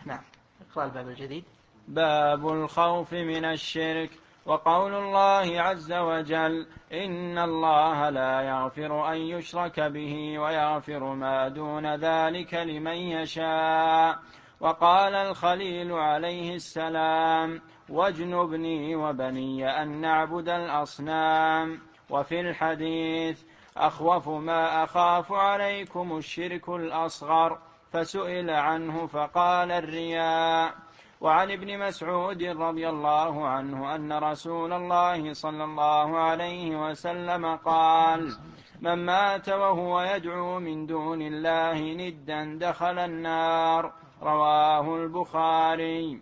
نعم. اقرأ الباب الجديد. باب الخوف من الشرك. وقول الله عز وجل: إن الله لا يغفر أن يشرك به ويغفر ما دون ذلك لمن يشاء. وقال الخليل عليه السلام: واجنبني وبني أن نعبد الأصنام. وفي الحديث: أخوف ما أخاف عليكم الشرك الأصغر، فسئل عنه فقال: الرياء. وعن ابن مسعود رضي الله عنه أن رسول الله صلى الله عليه وسلم قال: من مات وهو يدعو من دون الله ندا دخل النار. رواه البخاري.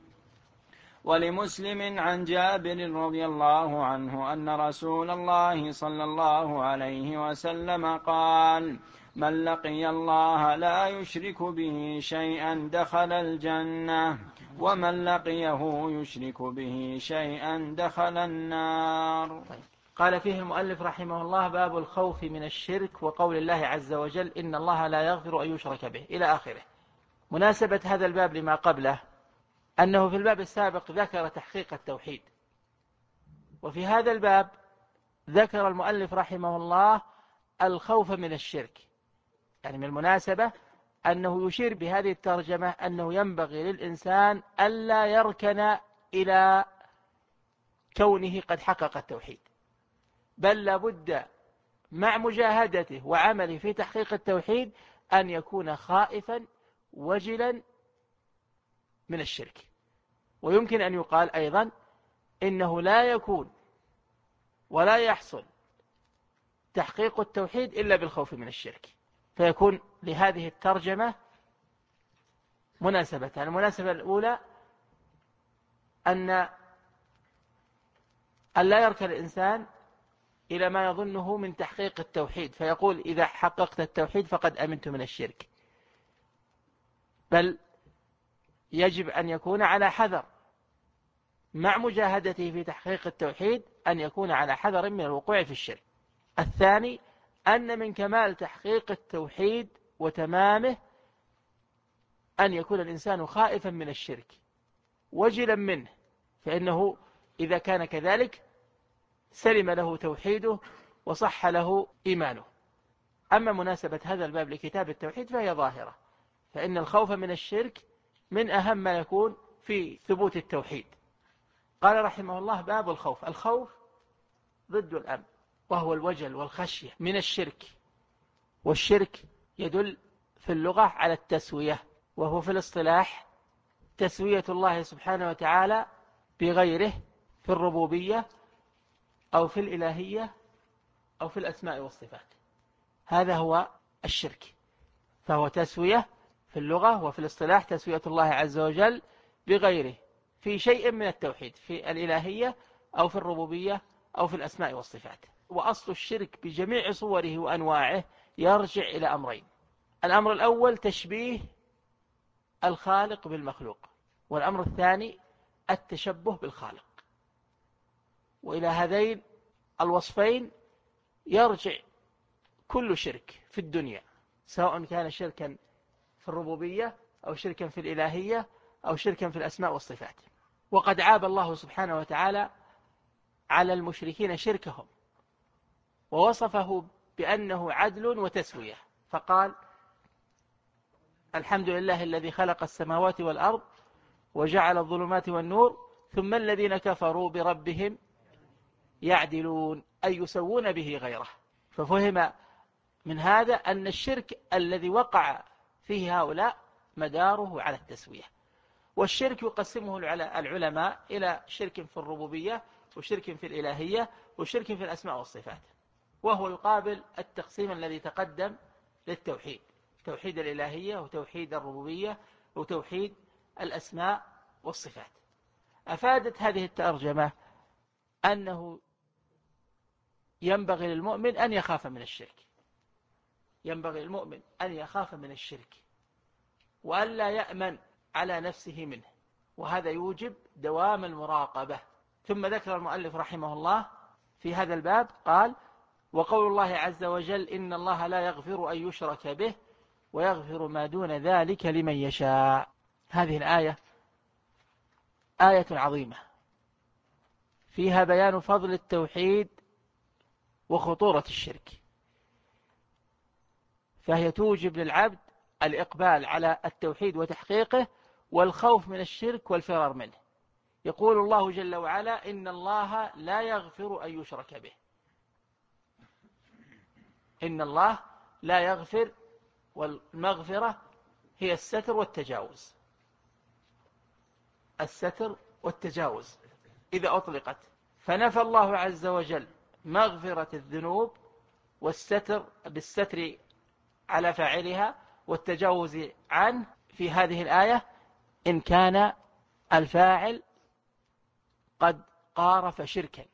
ولمسلم عن جابر رضي الله عنه أن رسول الله صلى الله عليه وسلم قال: من لقي الله لا يشرك به شيئا دخل الجنة، ومن لقيه يشرك به شيئا دخل النار. قال فيه المؤلف رحمه الله: باب الخوف من الشرك، وقول الله عز وجل: إن الله لا يغفر أن يشرك به، إلى آخره. مناسبة هذا الباب لما قبله أنه في الباب السابق ذكر تحقيق التوحيد، وفي هذا الباب ذكر المؤلف رحمه الله الخوف من الشرك. يعني من المناسبة أنه يشير بهذه الترجمة أنه ينبغي للإنسان ألا يركن إلى كونه قد حقق التوحيد، بل لابد مع مجاهدته وعمله في تحقيق التوحيد أن يكون خائفا وجلا من الشرك. ويمكن أن يقال أيضا إنه لا يكون ولا يحصل تحقيق التوحيد إلا بالخوف من الشرك، فيكون لهذه الترجمة مناسبتان. المناسبة الأولى أن لا يركن الإنسان إلى ما يظنه من تحقيق التوحيد فيقول: إذا حققت التوحيد فقد أمنت من الشرك، بل يجب أن يكون على حذر مع مجاهدته في تحقيق التوحيد، أن يكون على حذر من الوقوع في الشرك. الثاني أن من كمال تحقيق التوحيد وتمامه أن يكون الإنسان خائفا من الشرك وجلا منه، فإنه إذا كان كذلك سلم له توحيده وصح له إيمانه. أما مناسبة هذا الباب لكتاب التوحيد فهي ظاهرة، فإن الخوف من الشرك من أهم ما يكون في ثبوت التوحيد. قال رحمه الله: باب الخوف. الخوف ضد الأمن، وهو الوجل والخشية من الشرك، والشرك يدل في اللغة على التسوية، وهو في الاصطلاح تسوية الله سبحانه وتعالى بغيره في الربوبية أو في الإلهية أو في الأسماء والصفات. هذا هو الشرك، فهو تسوية في اللغة وفي الاصطلاح تسوية الله عز وجل بغيره في شيء من التوحيد، في الإلهية أو في الربوبية أو في الأسماء والصفات. وأصل الشرك بجميع صوره وأنواعه يرجع إلى أمرين: الأمر الأول تشبيه الخالق بالمخلوق، والأمر الثاني التشبه بالخالق. وإلى هذين الوصفين يرجع كل شرك في الدنيا، سواء كان شركا في الربوبية أو شركا في الإلهية أو شركا في الأسماء والصفات. وقد عاب الله سبحانه وتعالى على المشركين شركهم ووصفه بأنه عدل وتسوية، فقال: الحمد لله الذي خلق السماوات والأرض وجعل الظلمات والنور ثم الذين كفروا بربهم يعدلون، أي يسوون به غيره. ففهم من هذا أن الشرك الذي وقع فيه هؤلاء مداره على التسوية. والشرك يقسمه العلماء إلى شرك في الربوبية وشرك في الإلهية وشرك في الأسماء والصفات، وهو يقابل التقسيم الذي تقدم للتوحيد: توحيد الإلهية وتوحيد الربوبية وتوحيد الأسماء والصفات. أفادت هذه الترجمة أنه ينبغي للمؤمن أن يخاف من الشرك، ينبغي للمؤمن أن يخاف من الشرك وأن لا يأمن على نفسه منه، وهذا يوجب دوام المراقبة. ثم ذكر المؤلف رحمه الله في هذا الباب قال: وقول الله عز وجل: إن الله لا يغفر أن يشرك به ويغفر ما دون ذلك لمن يشاء. هذه الآية آية عظيمة فيها بيان فضل التوحيد وخطورة الشرك، فهي توجب للعبد الإقبال على التوحيد وتحقيقه والخوف من الشرك والفرار منه. يقول الله جل وعلا: إن الله لا يغفر أن يشرك به. إن الله لا يغفر، والمغفرة هي الستر والتجاوز. الستر والتجاوز إذا أطلقت، فنفى الله عز وجل مغفرة الذنوب والستر بالستر على فاعلها والتجاوز عنه في هذه الآية إن كان الفاعل قد قارف شركا،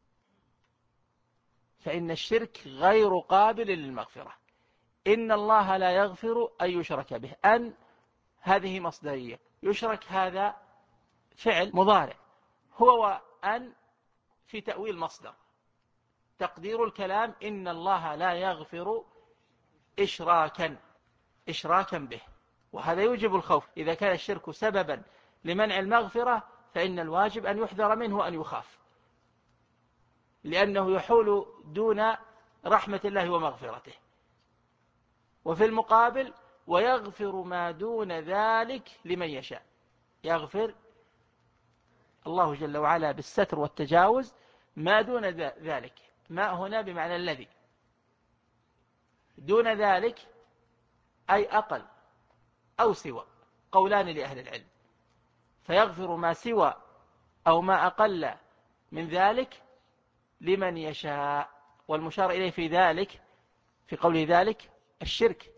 فإن الشرك غير قابل للمغفرة. إن الله لا يغفر أن يشرك به، أن هذه مصدرية، يشرك هذا فعل مضارع، هو وأن في تأويل مصدر، تقدير الكلام إن الله لا يغفر إشراكا به، وهذا يوجب الخوف. إذا كان الشرك سببا لمنع المغفرة فإن الواجب أن يحذر منه وأن يخاف، لأنه يحول دون رحمة الله ومغفرته. وفي المقابل: ويغفر ما دون ذلك لمن يشاء. يغفر الله جل وعلا بالستر والتجاوز ما دون ذلك. ما هنا بمعنى الذي دون ذلك، أي أقل أو سوى، قولان لأهل العلم. فيغفر ما سوى أو ما أقل من ذلك لمن يشاء، والمشار إليه في ذلك في قوله ذلك الشرك،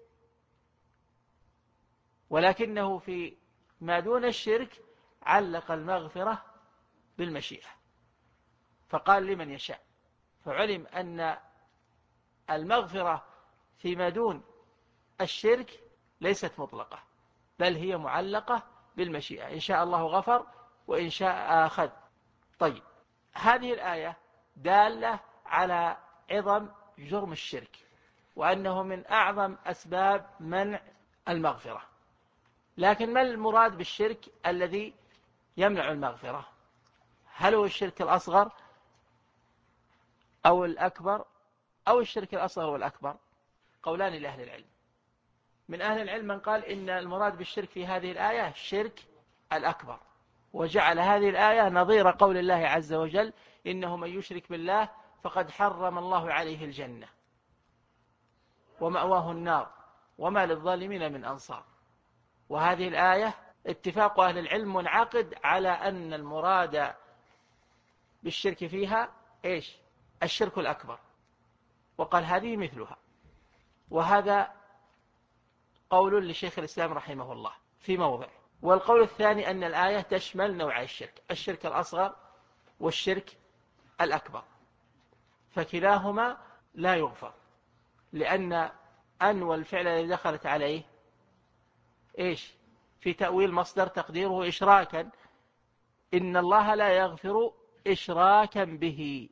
ولكنه في ما دون الشرك علق المغفرة بالمشيئة فقال لمن يشاء، فعلم أن المغفرة فيما دون الشرك ليست مطلقة، بل هي معلقة بالمشيئة، إن شاء الله غفر وإن شاء أخذ. طيب، هذه الآية دالة على عظم جرم الشرك، وأنه من أعظم أسباب منع المغفرة. لكن ما المراد بالشرك الذي يمنع المغفرة؟ هل هو الشرك الأصغر أو الأكبر، أو الشرك الأصغر والأكبر؟ قولان لأهل العلم. من أهل العلم من قال إن المراد بالشرك في هذه الآية الشرك الأكبر، وجعل هذه الآية نظير قول الله عز وجل: إنه من يشرك بالله فقد حرم الله عليه الجنة ومأواه النار وما للظالمين من أنصار. وهذه الآية اتفاق أهل العلم منعقد على أن المراد بالشرك فيها إيش؟ الشرك الأكبر، وقال هذه مثلها. وهذا قول لشيخ الإسلام رحمه الله في موضع. والقول الثاني أن الآية تشمل نوعي الشرك: الشرك الأصغر والشرك الأكبر، فكلاهما لا يغفر، لأن أن والفعل الذي دخلت عليه إيش؟ في تأويل مصدر تقديره إشراكا. إن الله لا يغفر إشراكا به،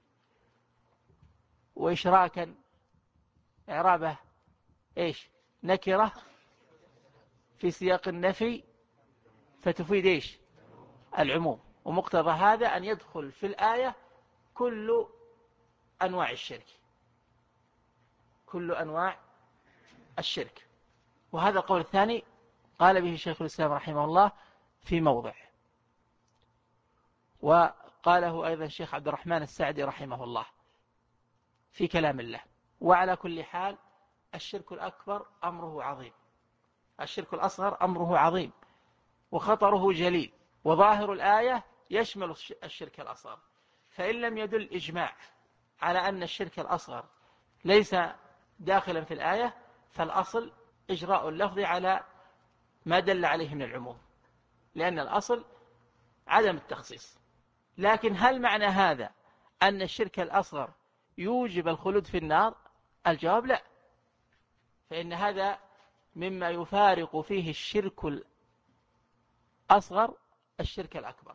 وإشراكا إعرابه إيش؟ نكرة في سياق النفي فتفيد إيش؟ العموم. ومقتضى هذا أن يدخل في الآية كل أنواع الشرك، كل أنواع الشرك. وهذا القول الثاني قال به شيخ الإسلام رحمه الله في موضع، وقاله أيضا الشيخ عبد الرحمن السعدي رحمه الله في كلام الله. وعلى كل حال الشرك الأكبر أمره عظيم، الشرك الأصغر أمره عظيم وخطره جليل، وظاهر الآية يشمل الشرك الأصغر. فإن لم يدل إجماع على أن الشرك الأصغر ليس داخلا في الآية، فالأصل إجراء اللفظ على ما دل عليه من العموم، لأن الأصل عدم التخصيص. لكن هل معنى هذا أن الشرك الأصغر يوجب الخلود في النار؟ الجواب لا، فإن هذا مما يفارق فيه الشرك الأصغر الشرك الأكبر.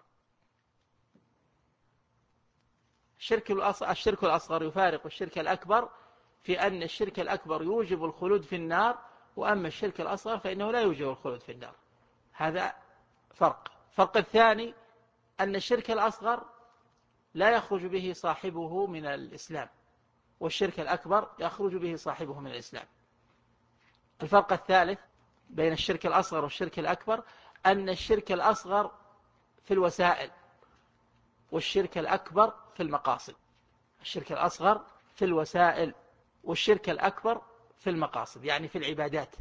الشرك الأصغر يفارق الشرك الأكبر في أن الشرك الأكبر يوجب الخلود في النار، وأما الشرك الأصغر فإنه لا يوجب الخلود في النار. هذا الفرق الثاني أن الشرك الأصغر لا يخرج به صاحبه من الإسلام، والشرك الأكبر يخرج به صاحبه من الإسلام. الفرق الثالث بين الشرك الأصغر والشرك الأكبر أن الشرك الأصغر في الوسائل والشرك الأكبر في المقاصد. الشرك الأصغر في الوسائل والشرك الأكبر في المقاصد، يعني في العبادات.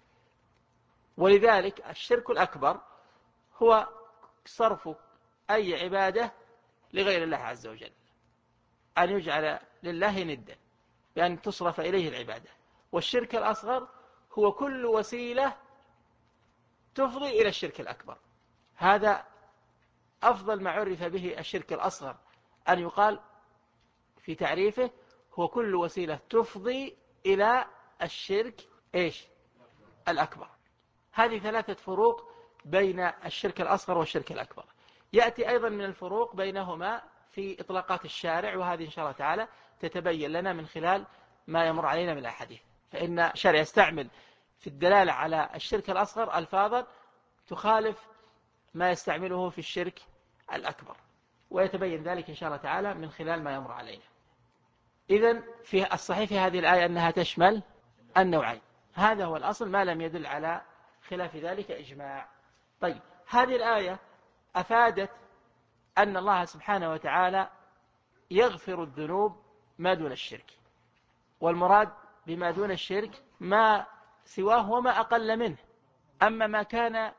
ولذلك الشرك الأكبر هو صرف أي عبادة لغير الله عز وجل، أن يجعل لله ندا بأن تصرف إليه العبادة. والشرك الأصغر هو كل وسيلة تفضي إلى الشرك الأكبر. هذا أفضل ما عرف به الشرك الأصغر، أن يقال في تعريفه هو كل وسيلة تفضي إلى الشرك الأكبر. هذه ثلاثة فروق بين الشرك الأصغر والشرك الأكبر. يأتي أيضا من الفروق بينهما في إطلاقات الشارع، وهذه إن شاء الله تعالى تتبين لنا من خلال ما يمر علينا من الأحاديث. فإن الشارع يستعمل في الدلالة على الشرك الأصغر ألفاظا تخالف ما يستعمله في الشرك الأكبر، ويتبين ذلك إن شاء الله تعالى من خلال ما يمر علينا. إذن في الصحيح في هذه الآية أنها تشمل النوعين، هذا هو الأصل ما لم يدل على خلاف ذلك إجماع. طيب، هذه الآية أفادت أن الله سبحانه وتعالى يغفر الذنوب ما دون الشرك، والمراد بما دون الشرك ما سواه وما أقل منه. أما ما كان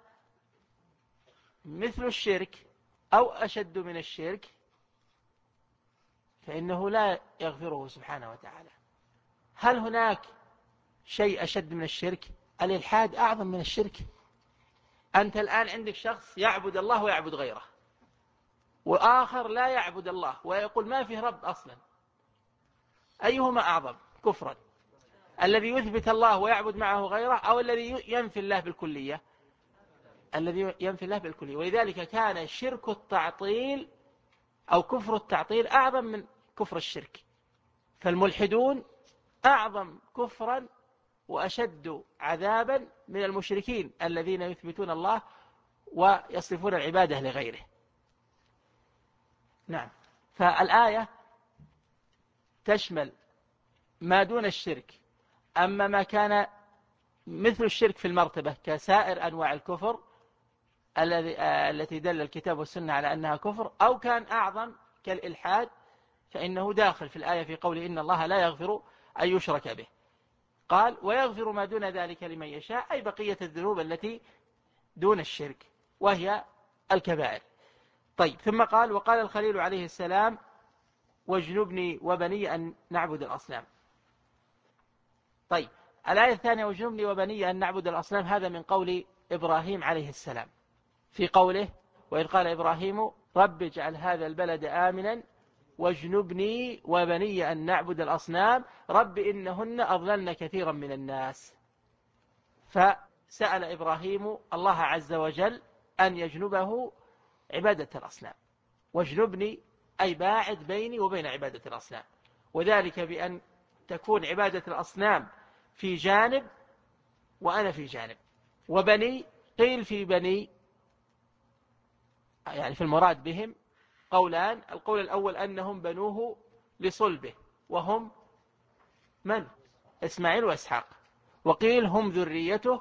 مثل الشرك أو أشد من الشرك فإنه لا يغفره سبحانه وتعالى. هل هناك شيء أشد من الشرك؟ الإلحاد أعظم من الشرك. أنت الآن عندك شخص يعبد الله ويعبد غيره، وآخر لا يعبد الله ويقول ما فيه رب أصلا، أيهما أعظم كفرا؟ الذي يثبت الله ويعبد معه غيره، أو الذي ينفي الله بالكلية؟ الذي ينفي الله بالكلية. ولذلك كان شرك التعطيل أو كفر التعطيل أعظم من كفر الشرك. فالملحدون أعظم كفرا وأشد عذابا من المشركين الذين يثبتون الله ويصرفون العبادة لغيره. نعم، فالآية تشمل ما دون الشرك. أما ما كان مثل الشرك في المرتبة كسائر أنواع الكفر التي دل الكتاب والسنة على أنها كفر، أو كان أعظم كالإلحاد، فإنه داخل في الآية في قول إن الله لا يغفر أن يشرك به. قال ويغفر ما دون ذلك لمن يشاء، أي بقية الذنوب التي دون الشرك وهي الكبائر. طيب، ثم قال وقال الخليل عليه السلام واجنبني وبني أن نعبد الأصنام. طيب، الآية الثانية واجنبني وبني أن نعبد الأصنام، هذا من قول إبراهيم عليه السلام في قوله وإذ قال إبراهيم رب اجعل هذا البلد آمنا واجنبني وبني أن نعبد الأصنام رب إنهن أضللن كثيرا من الناس. فسأل إبراهيم الله عز وجل أن يجنبه عبادة الأصنام. واجنبني أي باعد بيني وبين عبادة الأصنام، وذلك بأن تكون عبادة الأصنام في جانب وأنا في جانب. وبني قيل في بني يعني في المراد بهم قولان، القول الأول أنهم بنوه لصلبه وهم من؟ إسماعيل وإسحاق. وقيل هم ذريته.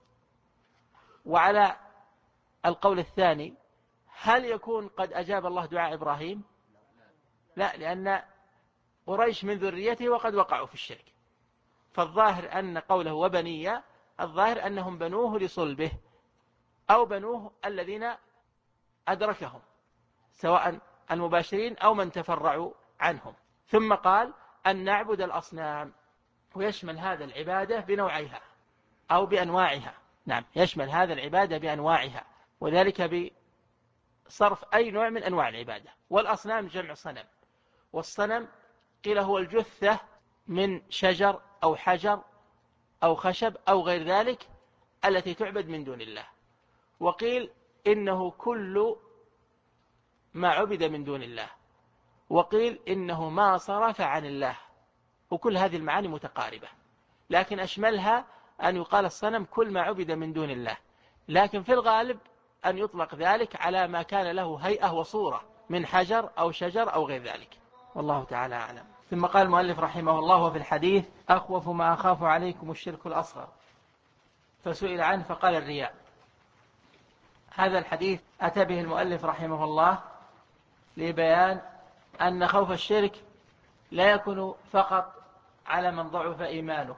وعلى القول الثاني هل يكون قد أجاب الله دعاء إبراهيم؟ لا، لأن قريش من ذريته وقد وقعوا في الشرك. فالظاهر أن قوله وبنية الظاهر أنهم بنوه لصلبه أو بنوه الذين أدركهم سواء المباشرين أو من تفرعوا عنهم. ثم قال أن نعبد الأصنام، ويشمل هذا العبادة بنوعيها أو بأنواعها. نعم، يشمل هذا العبادة بأنواعها، وذلك بصرف أي نوع من أنواع العبادة. والأصنام جمع صنم، والصنم قيل هو الجثة من شجر أو حجر أو خشب أو غير ذلك التي تعبد من دون الله. وقيل إنه كل ما عبد من دون الله، وقيل إنه ما صرف عن الله. وكل هذه المعاني متقاربة، لكن أشملها أن يقال الصنم كل ما عبد من دون الله. لكن في الغالب أن يطلق ذلك على ما كان له هيئة وصورة من حجر أو شجر أو غير ذلك، والله تعالى أعلم. ثم قال المؤلف رحمه الله: وفي الحديث: أخوف ما أخاف عليكم الشرك الأصغر. فسئل عنه فقال: الرياء. هذا الحديث أتى به المؤلف رحمه الله لبيان أن خوف الشرك لا يكون فقط على من ضعف إيمانه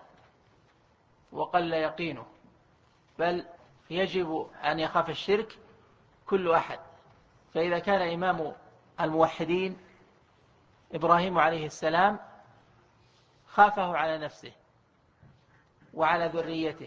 وقل يقينه، بل يجب أن يخاف الشرك كل أحد. فإذا كان إمام الموحدين إبراهيم عليه السلام خافه على نفسه وعلى ذريته،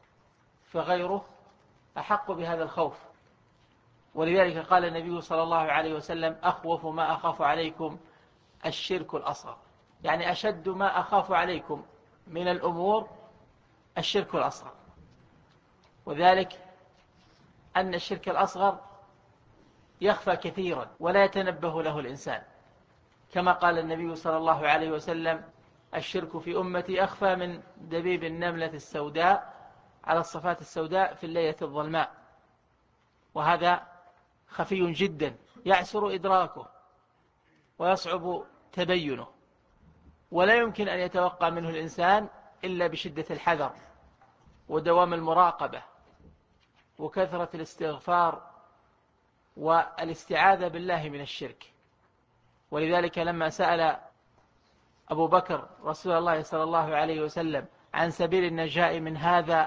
فغيره أحق بهذا الخوف. ولذلك قال النبي صلى الله عليه وسلم: أخوف ما أخاف عليكم الشرك الأصغر، يعني أشد ما أخاف عليكم من الأمور الشرك الأصغر. وذلك أن الشرك الأصغر يخفى كثيرا ولا يتنبه له الإنسان، كما قال النبي صلى الله عليه وسلم: الشرك في أمتي أخفى من دبيب النملة السوداء على الصفات السوداء في الليلة الظلماء. وهذا خفي جدا يعسر إدراكه ويصعب تبينه، ولا يمكن أن يتوقع منه الإنسان إلا بشدة الحذر ودوام المراقبة وكثرة الاستغفار والاستعاذة بالله من الشرك. ولذلك لما سأل أبو بكر رسول الله صلى الله عليه وسلم عن سبيل النجاة من هذا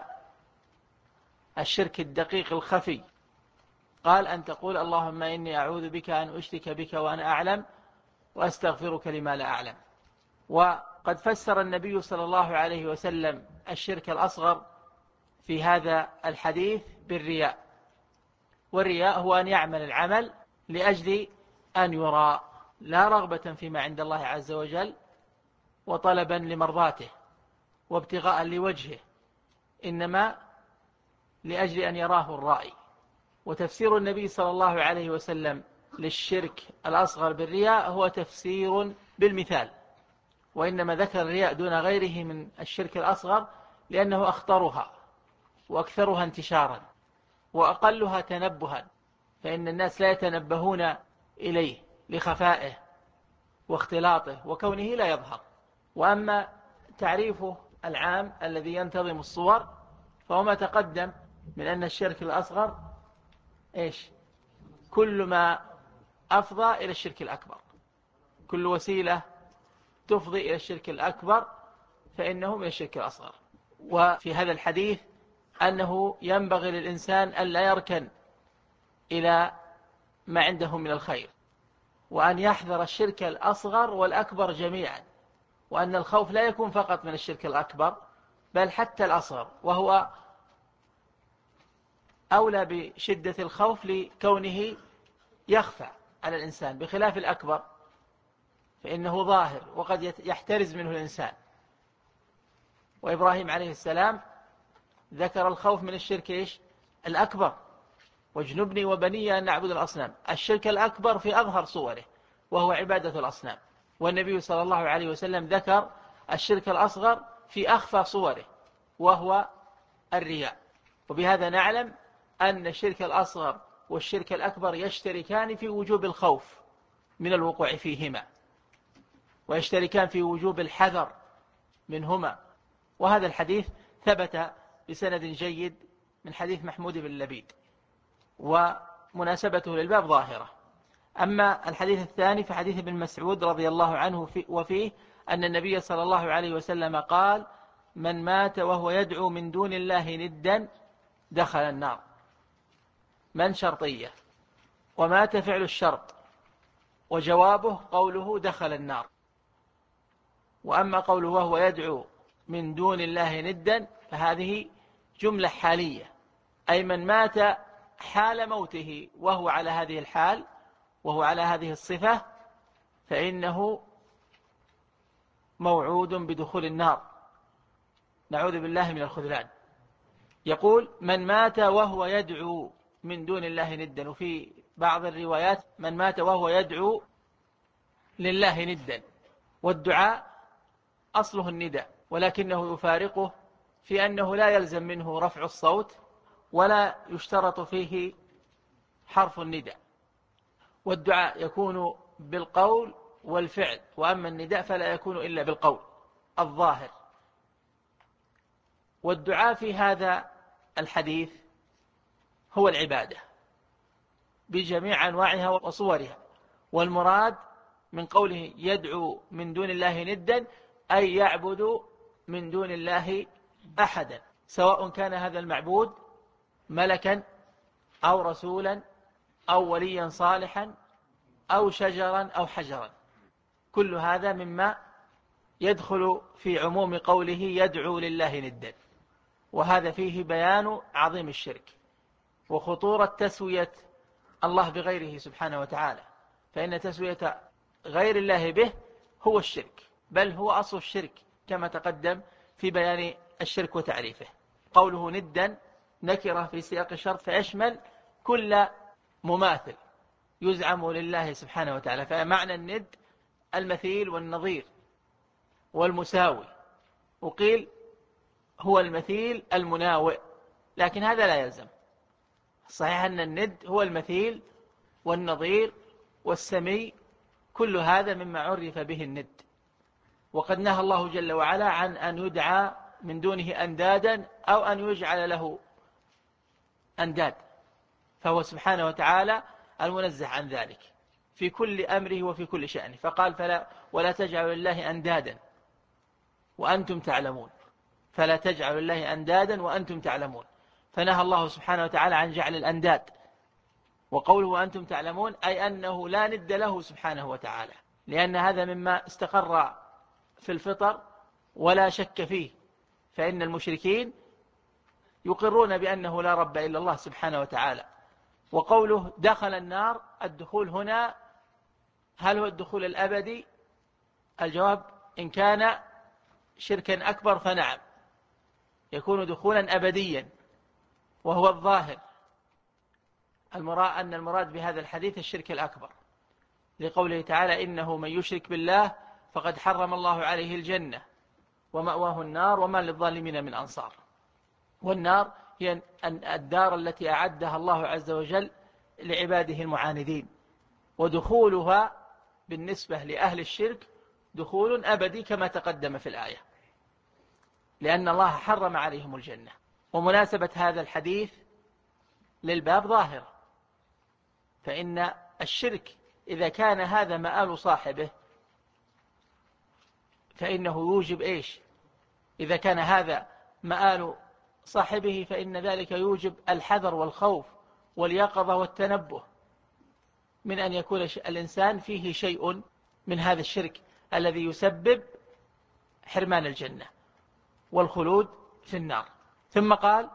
الشرك الدقيق الخفي، قال: أن تقول اللهم إني أعوذ بك أن أشرك بك وأنا أعلم وأستغفرك لما لا أعلم. وقد فسر النبي صلى الله عليه وسلم الشرك الأصغر في هذا الحديث بالرياء. والرياء هو أن يعمل العمل لأجل أن يرى، لا رغبة فيما عند الله عز وجل وطلبا لمرضاته وابتغاء لوجهه، إنما لأجل أن يراه الرائي. وتفسير النبي صلى الله عليه وسلم للشرك الأصغر بالرياء هو تفسير بالمثال، وإنما ذكر الرياء دون غيره من الشرك الأصغر لأنه أخطرها وأكثرها انتشارا وأقلها تنبها، فإن الناس لا يتنبهون إليه لخفائه واختلاطه وكونه لا يظهر. وأما تعريفه العام الذي ينتظم الصور فهو ما تقدم من أن الشرك الأصغر كل ما أفضى إلى الشرك الأكبر، كل وسيلة تفضي إلى الشرك الأكبر فإنه من الشرك الأصغر. وفي هذا الحديث أنه ينبغي للإنسان أن لا يركن إلى ما عنده من الخير، وأن يحذر الشرك الأصغر والأكبر جميعا، وأن الخوف لا يكون فقط من الشرك الأكبر بل حتى الأصغر، وهو أولى بشدة الخوف لكونه يخفى على الإنسان، بخلاف الأكبر فإنه ظاهر وقد يحترز منه الإنسان. وإبراهيم عليه السلام ذكر الخوف من الشرك الأكبر: واجنبني وبني أن نعبد الأصنام. الشرك الأكبر في أظهر صوره وهو عبادة الأصنام، والنبي صلى الله عليه وسلم ذكر الشرك الأصغر في أخفى صوره وهو الرياء. وبهذا نعلم أن الشرك الأصغر والشرك الأكبر يشتركان في وجوب الخوف من الوقوع فيهما، ويشتركان في وجوب الحذر منهما. وهذا الحديث ثبت بسند جيد من حديث محمود بن لبيد، ومناسبته للباب ظاهرة. أما الحديث الثاني فحديث ابن مسعود رضي الله عنه وفيه أن النبي صلى الله عليه وسلم قال: من مات وهو يدعو من دون الله ندا دخل النار. من شرطية، ومات فعل الشرط، وجوابه قوله دخل النار. وأما قوله وهو يدعو من دون الله ندا فهذه جملة حالية، أي من مات حال موته وهو على هذه الحال وهو على هذه الصفة فإنه موعود بدخول النار، نعوذ بالله من الخذلان. يقول: من مات وهو يدعو من دون الله ندا، وفي بعض الروايات من مات وهو يدعو لله ندا. والدعاء أصله النداء، ولكنه يفارقه في أنه لا يلزم منه رفع الصوت ولا يشترط فيه حرف النداء، والدعاء يكون بالقول والفعل، وأما النداء فلا يكون إلا بالقول الظاهر. والدعاء في هذا الحديث هو العبادة بجميع أنواعها وصورها، والمراد من قوله يدعو من دون الله ندا أي يعبد من دون الله أحدا، سواء كان هذا المعبود ملكا أو رسولا أو وليا صالحا أو شجرا أو حجرا، كل هذا مما يدخل في عموم قوله يدعو لله ندا. وهذا فيه بيان عظيم الشرك وخطورة تسوية الله بغيره سبحانه وتعالى، فإن تسوية غير الله به هو الشرك، بل هو أصل الشرك كما تقدم في بيان الشرك وتعريفه. قوله ندا نكرة في سياق الشرط فيشمل كل مماثل يزعم لله سبحانه وتعالى، فمعنى الند المثيل والنظير والمساوي، وقيل هو المثيل المناوئ، لكن هذا لا يلزم. صحيح أن الند هو المثيل والنظير والسمي، كل هذا مما عرف به الند. وقد نهى الله جل وعلا عن أن يدعى من دونه أندادا أو أن يجعل له أنداد، فهو سبحانه وتعالى المنزه عن ذلك في كل أمره وفي كل شأنه، فقال ولا تجعلوا لله أندادا وأنتم تعلمون، فلا تجعلوا لله أندادا وأنتم تعلمون، فنهى الله سبحانه وتعالى عن جعل الأنداد. وقوله وأنتم تعلمون أي أنه لا ند له سبحانه وتعالى، لأن هذا مما استقر في الفطر ولا شك فيه، فإن المشركين يقرون بأنه لا رب إلا الله سبحانه وتعالى. وقوله دخل النار، الدخول هنا هل هو الدخول الأبدي؟ الجواب إن كان شركا أكبر فنعم، يكون دخولا أبديا، وهو الظاهر أن المراد بهذا الحديث الشرك الأكبر، لقوله تعالى إنه من يشرك بالله فقد حرم الله عليه الجنة ومأواه النار وما للظالمين من أنصار. والنار هي الدار التي أعدها الله عز وجل لعباده المعاندين، ودخولها بالنسبة لأهل الشرك دخول أبدي كما تقدم في الآية، لأن الله حرم عليهم الجنة. ومناسبة هذا الحديث للباب ظاهرة، فإن الشرك إذا كان هذا مآل صاحبه فإنه يوجب إيش؟ إذا كان هذا مآل صاحبه فإن ذلك يوجب الحذر والخوف واليقظة والتنبه من أن يكون الإنسان فيه شيء من هذا الشرك الذي يسبب حرمان الجنة والخلود في النار. ثم قال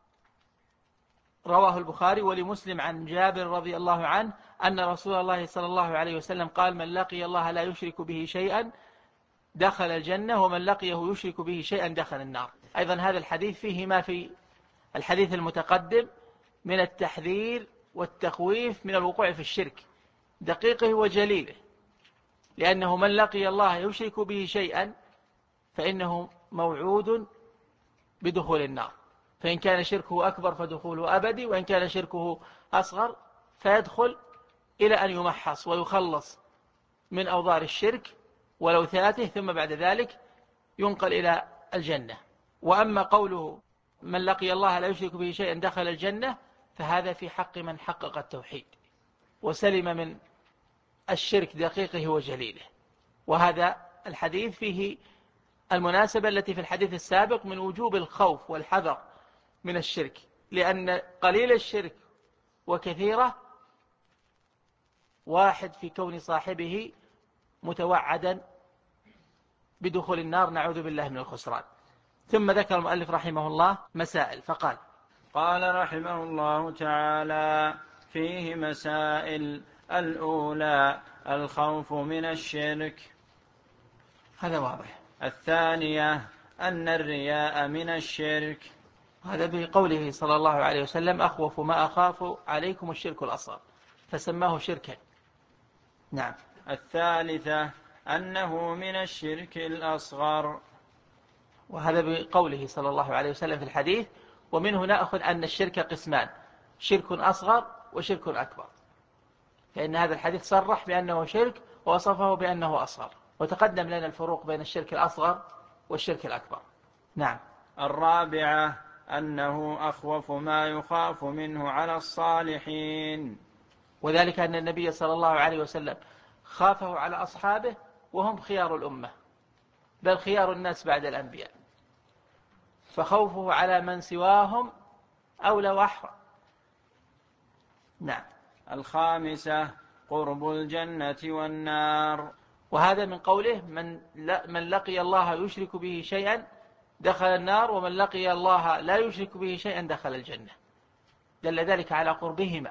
رواه البخاري ولمسلم عن جابر رضي الله عنه أن رسول الله صلى الله عليه وسلم قال من لقي الله لا يشرك به شيئا دخل الجنة ومن لقيه يشرك به شيئا دخل النار. أيضا هذا الحديث فيه ما في الحديث المتقدم من التحذير والتخويف من الوقوع في الشرك دقيقه وجليله، لأنه من لقي الله يشرك به شيئا فإنه موعود بدخول النار، فإن كان شركه أكبر فدخوله أبدي، وإن كان شركه أصغر فيدخل إلى أن يمحص ويخلص من أوضار الشرك ولوثاته، ثم بعد ذلك ينقل إلى الجنة. وأما قوله من لقي الله لا يشرك به شيئا دخل الجنة فهذا في حق من حقق التوحيد وسلم من الشرك دقيقه وجليله. وهذا الحديث فيه المناسبة التي في الحديث السابق من وجوب الخوف والحذر من الشرك، لأن قليل الشرك وكثيره واحد في كون صاحبه متوعدا بدخول النار، نعوذ بالله من الخسران. ثم ذكر المؤلف رحمه الله مسائل فقال قال رحمه الله تعالى فيه مسائل. الأولى الخوف من الشرك، هذا واضح. الثانية أن الرياء من الشرك، هذا بقوله صلى الله عليه وسلم أخوف ما أخاف عليكم الشرك الأصغر، فسماه شركا. نعم. الثالثة أنه من الشرك الأصغر، وهذا بقوله صلى الله عليه وسلم في الحديث ومنه نأخذ أن الشرك قسمان، شرك أصغر وشرك أكبر، فإن هذا الحديث صرح بأنه شرك ووصفه بأنه أصغر، وتقدم لنا الفروق بين الشرك الأصغر والشرك الأكبر. نعم. الرابعة أنه أخوف ما يخاف منه على الصالحين، وذلك أن النبي صلى الله عليه وسلم خافه على أصحابه وهم خيار الأمة، بل خيار الناس بعد الأنبياء، فخوفه على من سواهم أولى وأحرى. نعم. الخامسة قرب الجنة والنار، وهذا من قوله من لقي الله يشرك به شيئا دخل النار، ومن لقي الله لا يشرك به شيئا دخل الجنة، دل ذلك على قربهما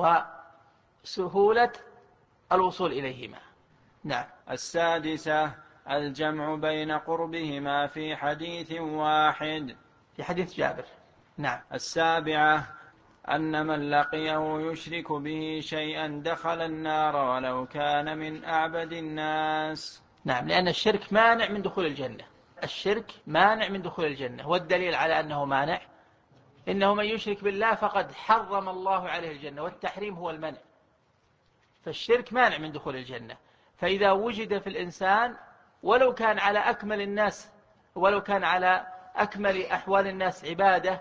وسهولة الوصول إليهما. نعم. السادسة الجمع بين قربهما في حديث واحد، في حديث جابر. نعم. السابعة أن من لقيه يشرك به شيئا دخل النار ولو كان من أعبد الناس. نعم، لأن الشرك مانع من دخول الجنة، الشرك مانع من دخول الجنة، والدليل على أنه مانع إنه من يشرك بالله فقد حرم الله عليه الجنة، والتحريم هو المنع، فالشرك مانع من دخول الجنة. فإذا وجد في الإنسان ولو كان على أكمل الناس، ولو كان على أكمل أحوال الناس عبادة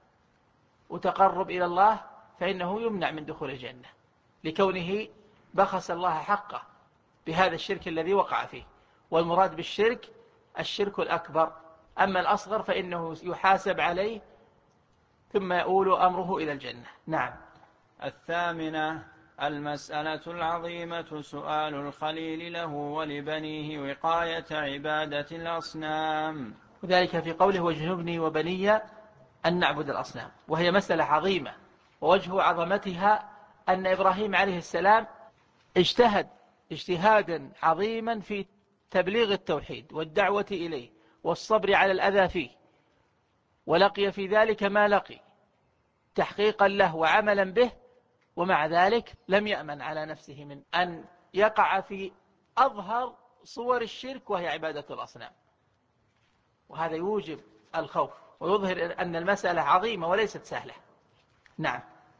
وتقرب إلى الله، فإنه يمنع من دخول الجنة لكونه بخس الله حقه بهذا الشرك الذي وقع فيه. والمراد بالشرك الشرك الأكبر، أما الأصغر فإنه يحاسب عليه ثم يؤول أمره إلى الجنة. نعم. الثامنة المسألة العظيمة سؤال الخليل له ولبنيه وقاية عبادة الأصنام، وذلك في قوله واجنبني وبني أن نعبد الأصنام، وهي مسألة عظيمة، ووجه عظمتها أن إبراهيم عليه السلام اجتهد اجتهادا عظيما في تبليغ التوحيد والدعوة إليه والصبر على الأذى فيه، ولقي في ذلك ما لقي تحقيقا له وعملا به، ومع ذلك لم يأمن على نفسه من أن يقع في أظهر صور الشرك وهي عبادة الأصنام، وهذا يوجب الخوف ويظهر أن المسألة عظيمة وليست سهلة. نعم.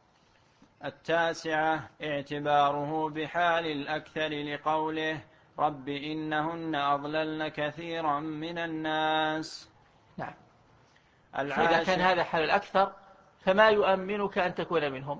التاسعة اعتباره بحال الأكثر لقوله رب إنهن أضللن كثيرا من الناس. نعم. العاشر إذا كان هذا حال الأكثر فما يؤمنك أن تكون منهم؟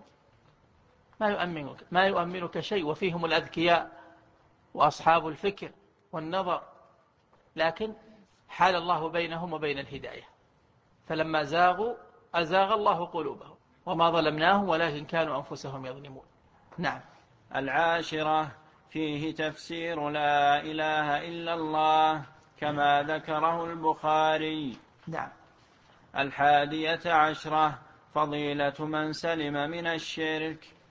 ما يؤمنك شيء، وفيهم الأذكياء وأصحاب الفكر والنظر، لكن حال الله بينهم وبين الهداية، فلما زاغوا أزاغ الله قلوبهم وما ظلمناهم ولكن كانوا أنفسهم يظلمون. نعم. العاشرة فيه تفسير لا إله إلا الله كما ذكره البخاري. نعم. 11 فضيلة من سلم من الشرك،